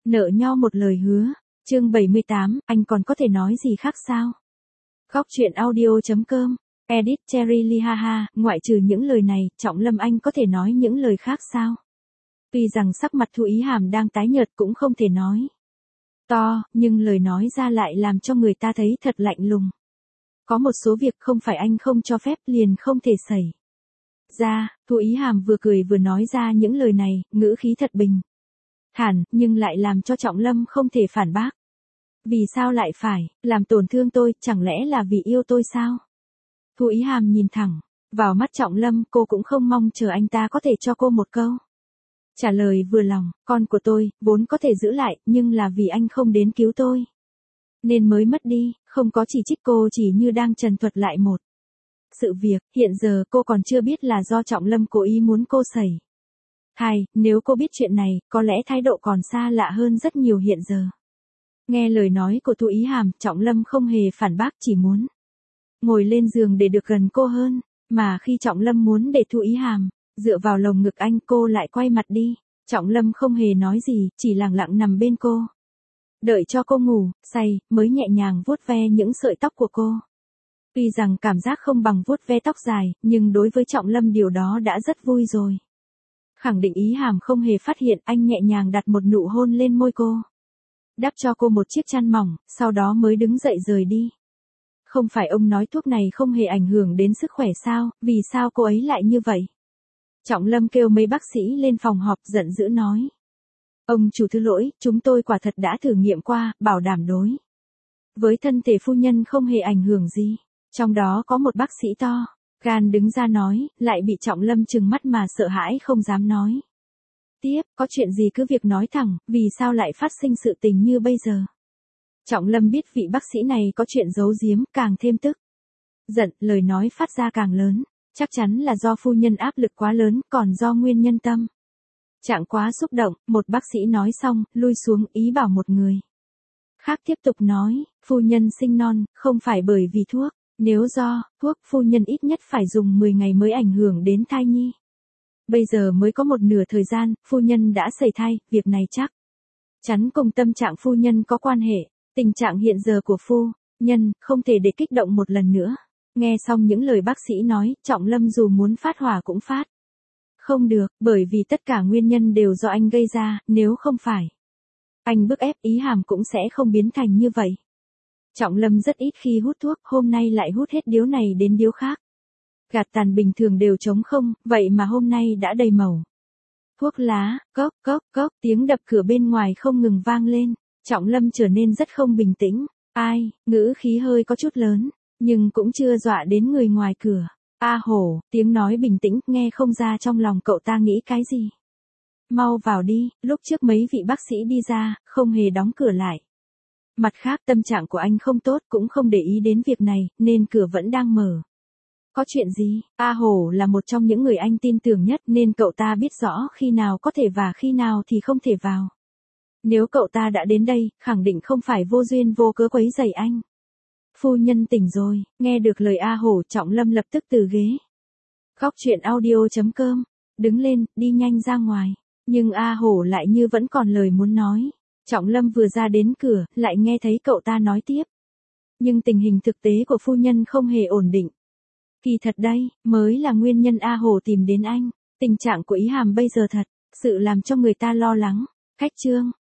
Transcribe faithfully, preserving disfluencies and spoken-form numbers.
Nợ nho một lời hứa. Chương bảy mươi tám, anh còn có thể nói gì khác sao? Góc truyện audio.com, edit Cherry Ly ha ha, ngoại trừ những lời này, Trọng Lâm anh có thể nói những lời khác sao? Tuy rằng sắc mặt Thu Ý Hàm đang tái nhợt cũng không thể nói to, nhưng lời nói ra lại làm cho người ta thấy thật lạnh lùng. Có một số việc không phải anh không cho phép liền không thể xảy ra. Thu Ý Hàm vừa cười vừa nói ra những lời này, ngữ khí thật bình thản, nhưng lại làm cho Trọng Lâm không thể phản bác. Vì sao lại phải làm tổn thương tôi, chẳng lẽ là vì yêu tôi sao? Thu Ý Hàm nhìn thẳng vào mắt Trọng Lâm, cô cũng không mong chờ anh ta có thể cho cô một câu trả lời vừa lòng. Con của tôi vốn có thể giữ lại, nhưng là vì anh không đến cứu tôi nên mới mất đi. Không có chỉ trích cô, chỉ như đang trần thuật lại một sự việc hiện giờ cô còn chưa biết là do Trọng Lâm cố ý muốn cô sẩy thai. Nếu cô biết chuyện này, có lẽ thái độ còn xa lạ hơn rất nhiều hiện giờ. Nghe lời nói của Thu Ý Hàm, Trọng Lâm không hề phản bác, chỉ muốn ngồi lên giường để được gần cô hơn. Mà khi Trọng Lâm muốn để Thu Ý Hàm dựa vào lồng ngực anh, cô lại quay mặt đi. Trọng Lâm không hề nói gì, chỉ lặng lặng nằm bên cô, đợi cho cô ngủ say, mới nhẹ nhàng vuốt ve những sợi tóc của cô. Tuy rằng cảm giác không bằng vuốt ve tóc dài, nhưng đối với Trọng Lâm điều đó đã rất vui rồi. Khẳng định Ý Hàm không hề phát hiện, anh nhẹ nhàng đặt một nụ hôn lên môi cô, đắp cho cô một chiếc chăn mỏng, sau đó mới đứng dậy rời đi. Không phải ông nói thuốc này không hề ảnh hưởng đến sức khỏe sao, vì sao cô ấy lại như vậy? Trọng Lâm kêu mấy bác sĩ lên phòng họp, giận dữ nói. Ông chủ thứ lỗi, chúng tôi quả thật đã thử nghiệm qua, bảo đảm đối với thân thể phu nhân không hề ảnh hưởng gì. Trong đó có một bác sĩ to gan đứng ra nói, lại bị Trọng Lâm trừng mắt mà sợ hãi không dám nói tiếp. Có chuyện gì cứ việc nói thẳng, vì sao lại phát sinh sự tình như bây giờ? Trọng Lâm biết vị bác sĩ này có chuyện giấu giếm, càng thêm tức giận, lời nói phát ra càng lớn. Chắc chắn là do phu nhân áp lực quá lớn, còn do nguyên nhân tâm trạng quá xúc động. Một bác sĩ nói xong, lui xuống, ý bảo một người khác tiếp tục nói. Phu nhân sinh non, không phải bởi vì thuốc. Nếu do thuốc, phu nhân ít nhất phải dùng mười ngày mới ảnh hưởng đến thai nhi. Bây giờ mới có một nửa thời gian, phu nhân đã sẩy thai, việc này chắc chắn cùng tâm trạng phu nhân có quan hệ. Tình trạng hiện giờ của phu nhân không thể để kích động một lần nữa. Nghe xong những lời bác sĩ nói, Trọng Lâm dù muốn phát hỏa cũng phát không được, bởi vì tất cả nguyên nhân đều do anh gây ra, nếu không phải anh bức ép, Ý Hàm cũng sẽ không biến thành như vậy. Trọng Lâm rất ít khi hút thuốc, hôm nay lại hút hết điếu này đến điếu khác. Gạt tàn bình thường đều trống không, vậy mà hôm nay đã đầy mẩu thuốc lá. Cốc cốc cốc, tiếng đập cửa bên ngoài không ngừng vang lên. Trọng Lâm trở nên rất không bình tĩnh. Ai, ngữ khí hơi có chút lớn, nhưng cũng chưa dọa đến người ngoài cửa. A hổ, tiếng nói bình tĩnh, nghe không ra trong lòng cậu ta nghĩ cái gì. Mau vào đi. Lúc trước mấy vị bác sĩ đi ra, không hề đóng cửa lại. Mặt khác, tâm trạng của anh không tốt, cũng không để ý đến việc này, nên cửa vẫn đang mở. Có chuyện gì? A hổ là một trong những người anh tin tưởng nhất, nên cậu ta biết rõ khi nào có thể và khi nào thì không thể vào. Nếu cậu ta đã đến đây, khẳng định không phải vô duyên vô cớ quấy rầy anh. Phu nhân tỉnh rồi. Nghe được lời A hổ, Trọng Lâm lập tức từ ghế góc truyện audio.com đứng lên, đi nhanh ra ngoài. Nhưng A hổ lại như vẫn còn lời muốn nói. Trọng Lâm vừa ra đến cửa, lại nghe thấy cậu ta nói tiếp. Nhưng tình hình thực tế của phu nhân không hề ổn định. Kỳ thật đây, mới là nguyên nhân A hổ tìm đến anh. Tình trạng của Ý Hàm bây giờ thật sự làm cho người ta lo lắng. Khách trương,